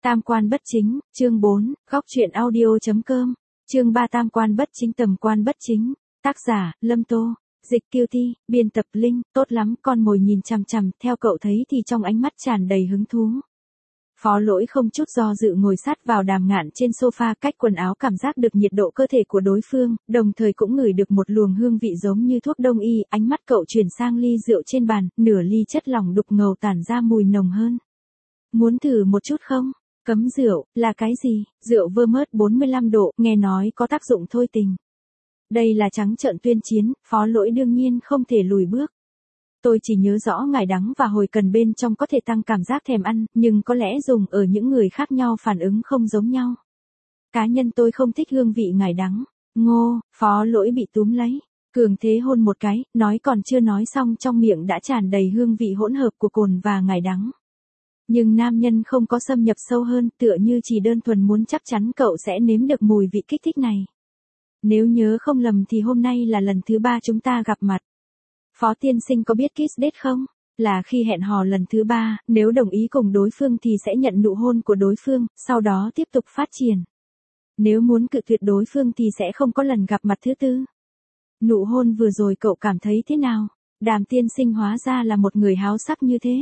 Tam quan bất chính, chương 4, góc truyện audio.com, chương 3 tam quan bất chính tầm quan bất chính, tác giả, Lâm Tô, dịch Kiêu Ti, biên tập Linh, tốt lắm, con mồi nhìn chằm chằm, theo cậu thấy thì trong ánh mắt tràn đầy hứng thú. Phó Lỗi không chút do dự ngồi sát vào Đàm Ngạn trên sofa, cách quần áo cảm giác được nhiệt độ cơ thể của đối phương, đồng thời cũng ngửi được một luồng hương vị giống như thuốc đông y, ánh mắt cậu chuyển sang ly rượu trên bàn, nửa ly chất lỏng đục ngầu tản ra mùi nồng hơn. Muốn thử một chút không? Cấm rượu, là cái gì? Rượu vermouth 45 độ, nghe nói có tác dụng thôi tình. Đây là trắng trợn tuyên chiến, Phó Lỗi đương nhiên không thể lùi bước. Tôi chỉ nhớ rõ ngải đắng và hồi cần bên trong có thể tăng cảm giác thèm ăn, nhưng có lẽ dùng ở những người khác nhau phản ứng không giống nhau. Cá nhân tôi không thích hương vị ngải đắng. Ngô, Phó Lỗi bị túm lấy, cường thế hôn một cái, nói còn chưa nói xong trong miệng đã tràn đầy hương vị hỗn hợp của cồn và ngải đắng. Nhưng nam nhân không có xâm nhập sâu hơn, tựa như chỉ đơn thuần muốn chắc chắn cậu sẽ nếm được mùi vị kích thích này. Nếu nhớ không lầm thì hôm nay là lần thứ 3 chúng ta gặp mặt. Phó tiên sinh có biết kiss date không? Là khi hẹn hò lần thứ 3, nếu đồng ý cùng đối phương thì sẽ nhận nụ hôn của đối phương, sau đó tiếp tục phát triển. Nếu muốn cự tuyệt đối phương thì sẽ không có lần gặp mặt thứ 4. Nụ hôn vừa rồi cậu cảm thấy thế nào? Đàm tiên sinh hóa ra là một người háo sắc như thế.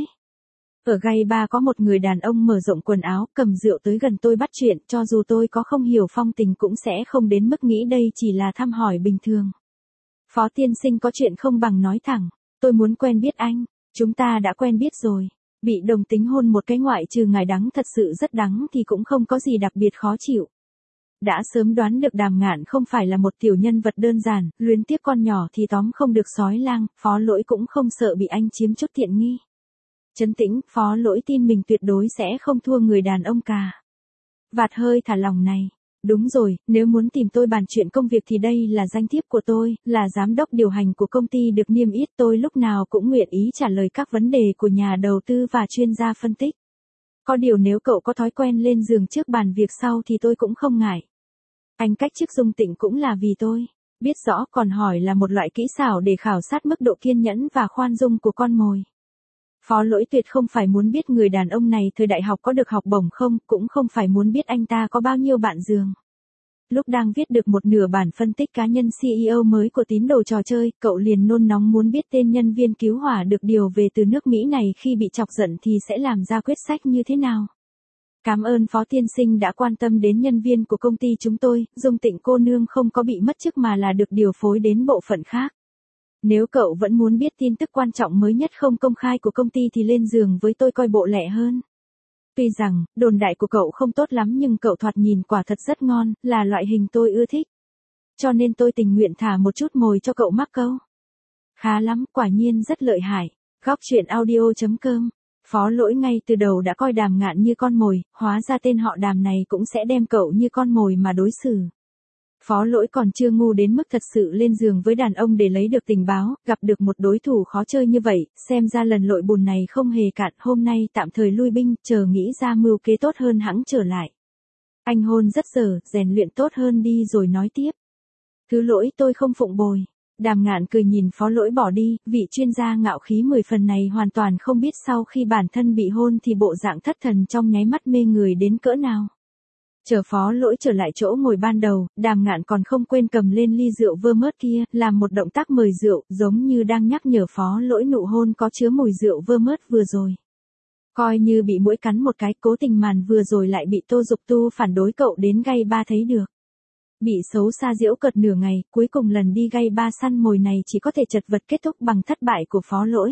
Ở gay bar có một người đàn ông mở rộng quần áo, cầm rượu tới gần tôi bắt chuyện, cho dù tôi có không hiểu phong tình cũng sẽ không đến mức nghĩ đây chỉ là thăm hỏi bình thường. Phó tiên sinh có chuyện không bằng nói thẳng, tôi muốn quen biết anh, chúng ta đã quen biết rồi. Bị đồng tính hôn một cái ngoại trừ ngải đắng thật sự rất đắng thì cũng không có gì đặc biệt khó chịu. Đã sớm đoán được Đàm Ngạn không phải là một tiểu nhân vật đơn giản, luyến tiếc con nhỏ thì tóm không được sói lang, Phó Lỗi cũng không sợ bị anh chiếm chút tiện nghi. Trấn tĩnh, Phó Lỗi tin mình tuyệt đối sẽ không thua người đàn ông cả. Vạt hơi thả lòng này. Đúng rồi, nếu muốn tìm tôi bàn chuyện công việc thì đây là danh thiếp của tôi, là giám đốc điều hành của công ty được niêm yết, tôi lúc nào cũng nguyện ý trả lời các vấn đề của nhà đầu tư và chuyên gia phân tích. Có điều nếu cậu có thói quen lên giường trước bàn việc sau thì tôi cũng không ngại. Anh cách chức Dung Tịnh cũng là vì tôi. Biết rõ còn hỏi là một loại kỹ xảo để khảo sát mức độ kiên nhẫn và khoan dung của con mồi. Phó Lỗi tuyệt không phải muốn biết người đàn ông này thời đại học có được học bổng không, cũng không phải muốn biết anh ta có bao nhiêu bạn giường. Lúc đang viết được một nửa bản phân tích cá nhân CEO mới của tín đồ trò chơi, cậu liền nôn nóng muốn biết tên nhân viên cứu hỏa được điều về từ nước Mỹ này khi bị chọc giận thì sẽ làm ra quyết sách như thế nào. Cảm ơn Phó tiên sinh đã quan tâm đến nhân viên của công ty chúng tôi, Dung Tịnh cô nương không có bị mất chức mà là được điều phối đến bộ phận khác. Nếu cậu vẫn muốn biết tin tức quan trọng mới nhất không công khai của công ty thì lên giường với tôi coi bộ lẹ hơn. Tuy rằng, đồn đại của cậu không tốt lắm nhưng cậu thoạt nhìn quả thật rất ngon, là loại hình tôi ưa thích. Cho nên tôi tình nguyện thả một chút mồi cho cậu mắc câu. Khá lắm, quả nhiên rất lợi hại. Góc truyện audio.com. Phó Lỗi ngay từ đầu đã coi Đàm Ngạn như con mồi, hóa ra tên họ Đàm này cũng sẽ đem cậu như con mồi mà đối xử. Phó Lỗi còn chưa ngu đến mức thật sự lên giường với đàn ông để lấy được tình báo, gặp được một đối thủ khó chơi như vậy, xem ra lần lội bùn này không hề cạn, hôm nay tạm thời lui binh, chờ nghĩ ra mưu kế tốt hơn hẵng trở lại. Anh hôn rất dở, rèn luyện tốt hơn đi rồi nói tiếp. Thứ lỗi tôi không phụng bồi. Đàm Ngạn cười nhìn Phó Lỗi bỏ đi, vị chuyên gia ngạo khí 10 phần này hoàn toàn không biết sau khi bản thân bị hôn thì bộ dạng thất thần trong nháy mắt mê người đến cỡ nào. Chờ Phó Lỗi trở lại chỗ ngồi ban đầu, Đàm Ngạn còn không quên cầm lên ly rượu vermouth kia, làm một động tác mời rượu, giống như đang nhắc nhở Phó Lỗi nụ hôn có chứa mùi rượu vermouth vừa rồi. Coi như bị muỗi cắn một cái, cố tình màn vừa rồi lại bị Tô Dục Tu phản đối cậu đến gay bar thấy được. Bị xấu xa giễu cợt nửa ngày, cuối cùng lần đi gay bar săn mồi này chỉ có thể chật vật kết thúc bằng thất bại của Phó Lỗi.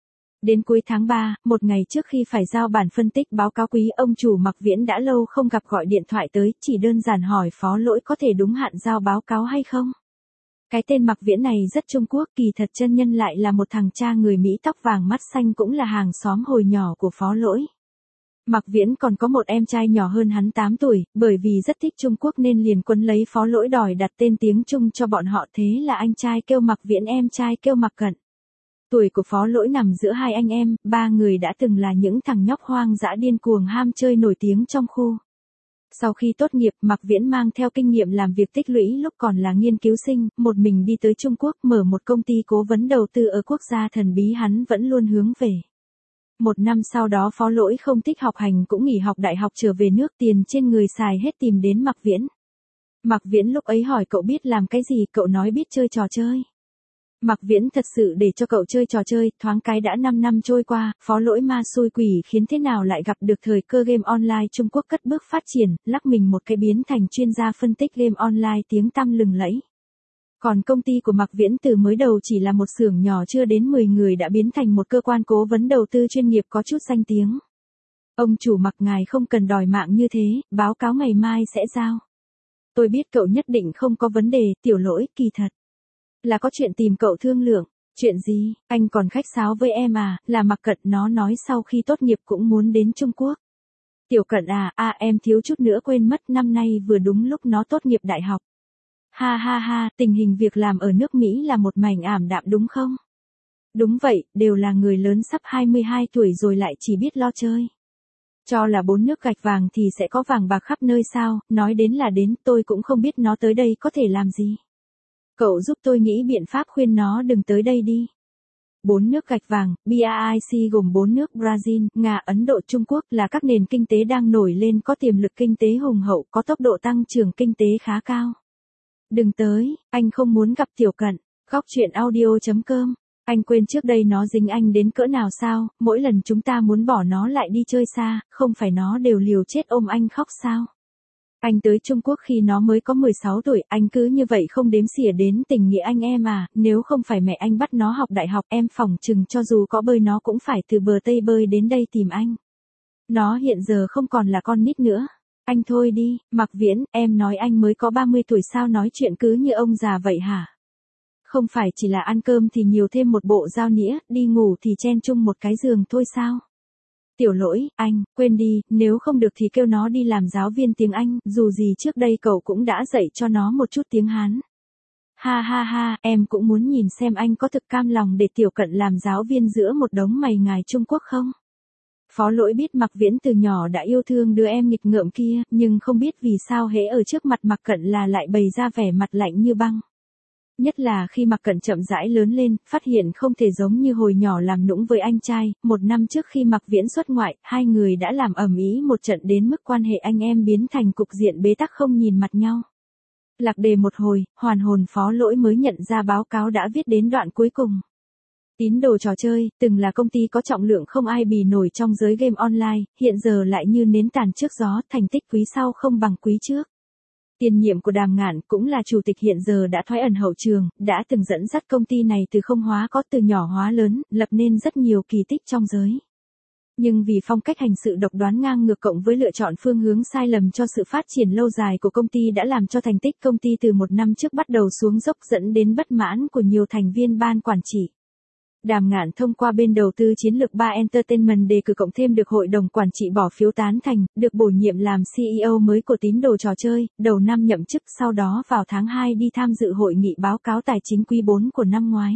Đến cuối tháng 3, một ngày trước khi phải giao bản phân tích báo cáo quý, ông chủ Mạc Viễn đã lâu không gặp gọi điện thoại tới, chỉ đơn giản hỏi Phó Lỗi có thể đúng hạn giao báo cáo hay không. Cái tên Mạc Viễn này rất Trung Quốc, kỳ thật chân nhân lại là một thằng cha người Mỹ tóc vàng mắt xanh cũng là hàng xóm hồi nhỏ của Phó Lỗi. Mạc Viễn còn có một em trai nhỏ hơn hắn 8 tuổi, bởi vì rất thích Trung Quốc nên liền quấn lấy Phó Lỗi đòi đặt tên tiếng Trung cho bọn họ, thế là anh trai kêu Mạc Viễn, em trai kêu Mạc Cận. Tuổi của Phó Lỗi nằm giữa hai anh em, ba người đã từng là những thằng nhóc hoang dã điên cuồng ham chơi nổi tiếng trong khu. Sau khi tốt nghiệp, Mạc Viễn mang theo kinh nghiệm làm việc tích lũy lúc còn là nghiên cứu sinh, một mình đi tới Trung Quốc mở một công ty cố vấn đầu tư ở quốc gia thần bí hắn vẫn luôn hướng về. Một năm sau đó Phó Lỗi không thích học hành cũng nghỉ học đại học trở về nước, tiền trên người xài hết tìm đến Mạc Viễn. Mạc Viễn lúc ấy hỏi cậu biết làm cái gì, cậu nói biết chơi trò chơi. Mạc Viễn thật sự để cho cậu chơi trò chơi, thoáng cái đã 5 năm trôi qua, Phó Lỗi ma xui quỷ khiến thế nào lại gặp được thời cơ game online Trung Quốc cất bước phát triển, lắc mình một cái biến thành chuyên gia phân tích game online tiếng tăm lừng lẫy. Còn công ty của Mạc Viễn từ mới đầu chỉ là một xưởng nhỏ chưa đến 10 người đã biến thành một cơ quan cố vấn đầu tư chuyên nghiệp có chút danh tiếng. Ông chủ Mạc, ngài không cần đòi mạng như thế, báo cáo ngày mai sẽ giao. Tôi biết cậu nhất định không có vấn đề, Tiểu Lỗi, kỳ thật là có chuyện tìm cậu thương lượng. Chuyện gì, anh còn khách sáo với em à, là Mạc Cận, nó nói sau khi tốt nghiệp cũng muốn đến Trung Quốc. Tiểu Cận à, em thiếu chút nữa quên mất, năm nay vừa đúng lúc nó tốt nghiệp đại học. Ha ha ha, tình hình việc làm ở nước Mỹ là một mảnh ảm đạm đúng không? Đúng vậy, đều là người lớn sắp 22 tuổi rồi lại chỉ biết lo chơi. Cho là 4 nước gạch vàng thì sẽ có vàng bạc khắp nơi sao, nói đến là đến, tôi cũng không biết nó tới đây có thể làm gì. Cậu giúp tôi nghĩ biện pháp khuyên nó đừng tới đây đi. 4 nước gạch vàng, BRIC gồm 4 nước Brazil, Nga, Ấn Độ, Trung Quốc là các nền kinh tế đang nổi lên, có tiềm lực kinh tế hùng hậu, có tốc độ tăng trưởng kinh tế khá cao. Đừng tới, anh không muốn gặp Tiểu Cận. Góc chuyện audio.com. Anh quên trước đây nó dính anh đến cỡ nào sao, mỗi lần chúng ta muốn bỏ nó lại đi chơi xa, không phải nó đều liều chết ôm anh khóc sao? Anh tới Trung Quốc khi nó mới có 16 tuổi, anh cứ như vậy không đếm xỉa đến tình nghĩa anh em à, nếu không phải mẹ anh bắt nó học đại học, em phỏng chừng cho dù có bơi nó cũng phải từ bờ Tây bơi đến đây tìm anh. Nó hiện giờ không còn là con nít nữa. Anh thôi đi, Mạc Viễn, em nói anh mới có 30 tuổi sao nói chuyện cứ như ông già vậy hả? Không phải chỉ là ăn cơm thì nhiều thêm một bộ dao nĩa, đi ngủ thì chen chung một cái giường thôi sao? Tiểu Lỗi, anh, quên đi, nếu không được thì kêu nó đi làm giáo viên tiếng Anh, dù gì trước đây cậu cũng đã dạy cho nó một chút tiếng Hán. Ha ha ha, em cũng muốn nhìn xem anh có thực cam lòng để Tiểu Cận làm giáo viên giữa một đống mày ngài Trung Quốc không? Phó Lỗi biết Mạc Viễn từ nhỏ đã yêu thương đứa em nghịch ngợm kia, nhưng không biết vì sao hễ ở trước mặt Mạc Cận là lại bày ra vẻ mặt lạnh như băng. Nhất là khi Mạc Cận chậm rãi lớn lên, phát hiện không thể giống như hồi nhỏ làm nũng với anh trai, 1 năm trước khi Mạc Viễn xuất ngoại, hai người đã làm ầm ĩ một trận đến mức quan hệ anh em biến thành cục diện bế tắc không nhìn mặt nhau. Lạc đề một hồi, hoàn hồn Phó Lỗi mới nhận ra báo cáo đã viết đến đoạn cuối cùng. Tín đồ trò chơi, từng là công ty có trọng lượng không ai bì nổi trong giới game online, hiện giờ lại như nến tàn trước gió, thành tích quý sau không bằng quý trước. Tiền nhiệm của Đàm Ngạn cũng là chủ tịch hiện giờ đã thoái ẩn hậu trường, đã từng dẫn dắt công ty này từ không hóa có từ nhỏ hóa lớn, lập nên rất nhiều kỳ tích trong giới. Nhưng vì phong cách hành sự độc đoán ngang ngược cộng với lựa chọn phương hướng sai lầm cho sự phát triển lâu dài của công ty đã làm cho thành tích công ty từ 1 năm trước bắt đầu xuống dốc dẫn đến bất mãn của nhiều thành viên ban quản trị. Đàm Ngạn thông qua bên đầu tư chiến lược 3 Entertainment đề cử cộng thêm được hội đồng quản trị bỏ phiếu tán thành, được bổ nhiệm làm CEO mới của tín đồ trò chơi, đầu năm nhậm chức, sau đó vào tháng 2 đi tham dự hội nghị báo cáo tài chính quý 4 của năm ngoái.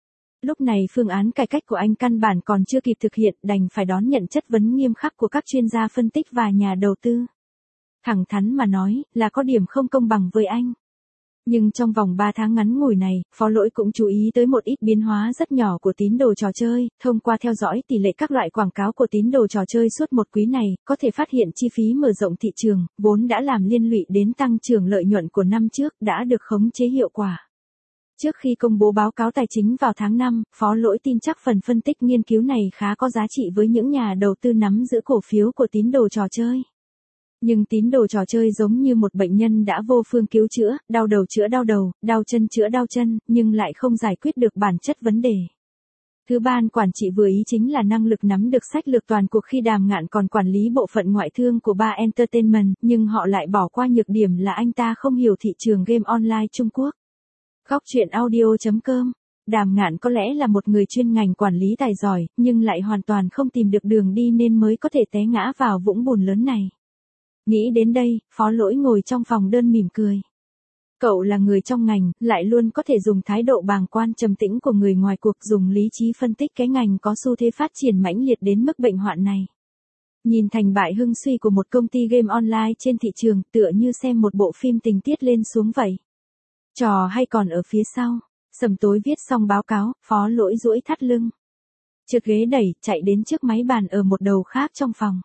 Lúc này phương án cải cách của anh căn bản còn chưa kịp thực hiện, đành phải đón nhận chất vấn nghiêm khắc của các chuyên gia phân tích và nhà đầu tư. Thẳng thắn mà nói, là có điểm không công bằng với anh. Nhưng trong vòng 3 tháng ngắn ngủi này, Phó Lỗi cũng chú ý tới một ít biến hóa rất nhỏ của tín đồ trò chơi, thông qua theo dõi tỷ lệ các loại quảng cáo của tín đồ trò chơi suốt một quý này, có thể phát hiện chi phí mở rộng thị trường, vốn đã làm liên lụy đến tăng trưởng lợi nhuận của năm trước, đã được khống chế hiệu quả. Trước khi công bố báo cáo tài chính vào tháng 5, Phó Lỗi tin chắc phần phân tích nghiên cứu này khá có giá trị với những nhà đầu tư nắm giữ cổ phiếu của tín đồ trò chơi. Nhưng tín đồ trò chơi giống như một bệnh nhân đã vô phương cứu chữa, đau đầu chữa đau đầu, đau chân chữa đau chân, nhưng lại không giải quyết được bản chất vấn đề. Thứ ban quản trị vừa ý chính là năng lực nắm được sách lược toàn cuộc khi Đàm Ngạn còn quản lý bộ phận ngoại thương của 3 Entertainment, nhưng họ lại bỏ qua nhược điểm là anh ta không hiểu thị trường game online Trung Quốc. Góc chuyện audio.com. Đàm Ngạn có lẽ là một người chuyên ngành quản lý tài giỏi, nhưng lại hoàn toàn không tìm được đường đi nên mới có thể té ngã vào vũng bùn lớn này. Nghĩ đến đây, Phó Lỗi ngồi trong phòng đơn mỉm cười. Cậu là người trong ngành, lại luôn có thể dùng thái độ bàng quan trầm tĩnh của người ngoài cuộc, dùng lý trí phân tích cái ngành có xu thế phát triển mãnh liệt đến mức bệnh hoạn này. Nhìn thành bại hưng suy của một công ty game online trên thị trường, tựa như xem một bộ phim tình tiết lên xuống vậy. Trò hay còn ở phía sau. Sầm tối viết xong báo cáo, Phó Lỗi duỗi thắt lưng. trượt ghế đẩy, chạy đến trước máy bàn ở một đầu khác trong phòng.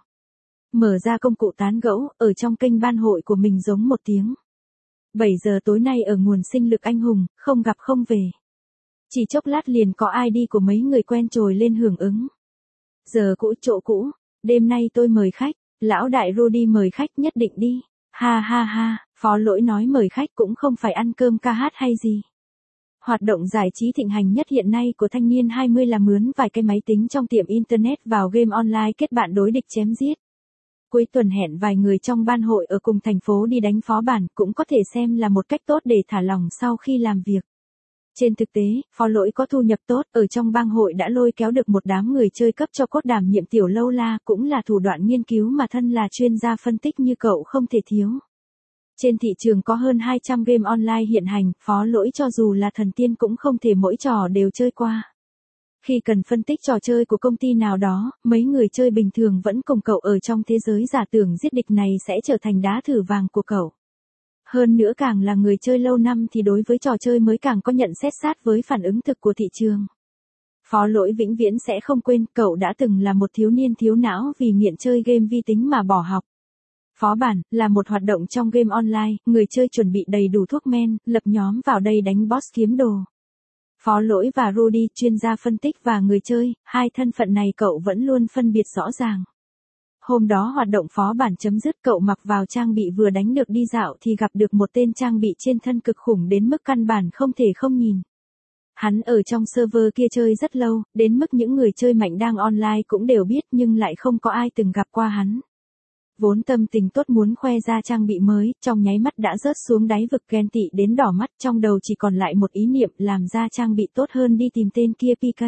Mở ra công cụ tán gẫu, ở trong kênh ban hội của mình giống một tiếng. 7 giờ tối nay ở nguồn sinh lực anh hùng, không gặp không về. Chỉ chốc lát liền có ID của mấy người quen trồi lên hưởng ứng. Giờ cũ chỗ cũ, đêm nay tôi mời khách, lão đại Rudy mời khách nhất định đi. Ha ha ha, phó lỗi nói mời khách cũng không phải ăn cơm ca hát hay gì. Hoạt động giải trí thịnh hành nhất hiện nay của thanh niên 20 là mướn vài cái máy tính trong tiệm internet vào game online kết bạn đối địch chém giết. Cuối tuần hẹn vài người trong ban hội ở cùng thành phố đi đánh phó bản cũng có thể xem là một cách tốt để thả lỏng sau khi làm việc. Trên thực tế, phó lỗi có thu nhập tốt, ở trong bang hội đã lôi kéo được một đám người chơi cấp cho cốt đảm nhiệm tiểu lâu la, cũng là thủ đoạn nghiên cứu mà thân là chuyên gia phân tích như cậu không thể thiếu. Trên thị trường có hơn 200 game online hiện hành, phó lỗi cho dù là thần tiên cũng không thể mỗi trò đều chơi qua. Khi cần phân tích trò chơi của công ty nào đó, mấy người chơi bình thường vẫn cùng cậu ở trong thế giới giả tưởng giết địch này sẽ trở thành đá thử vàng của cậu. Hơn nữa càng là người chơi lâu năm thì đối với trò chơi mới càng có nhận xét sát với phản ứng thực của thị trường. Phó lỗi vĩnh viễn sẽ không quên cậu đã từng là một thiếu niên thiếu não vì nghiện chơi game vi tính mà bỏ học. Phó bản là một hoạt động trong game online, người chơi chuẩn bị đầy đủ thuốc men, lập nhóm vào đây đánh boss kiếm đồ. Phó lỗi và Rudy, chuyên gia phân tích và người chơi, hai thân phận này cậu vẫn luôn phân biệt rõ ràng. Hôm đó hoạt động phó bản chấm dứt, cậu mặc vào trang bị vừa đánh được đi dạo thì gặp được một tên trang bị trên thân cực khủng đến mức căn bản không thể không nhìn. Hắn ở trong server kia chơi rất lâu, đến mức những người chơi mạnh đang online cũng đều biết nhưng lại không có ai từng gặp qua hắn. Vốn tâm tình tốt muốn khoe ra trang bị mới, trong nháy mắt đã rớt xuống đáy vực ghen tị đến đỏ mắt, trong đầu chỉ còn lại một ý niệm làm ra trang bị tốt hơn đi tìm tên kia PK.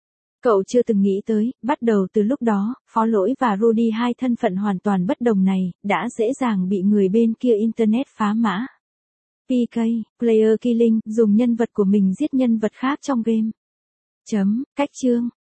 Cậu chưa từng nghĩ tới, bắt đầu từ lúc đó, phó lỗi và Rudy hai thân phận hoàn toàn bất đồng này, đã dễ dàng bị người bên kia internet phá mã. PK, Player Killing, dùng nhân vật của mình giết nhân vật khác trong game. Cách chương.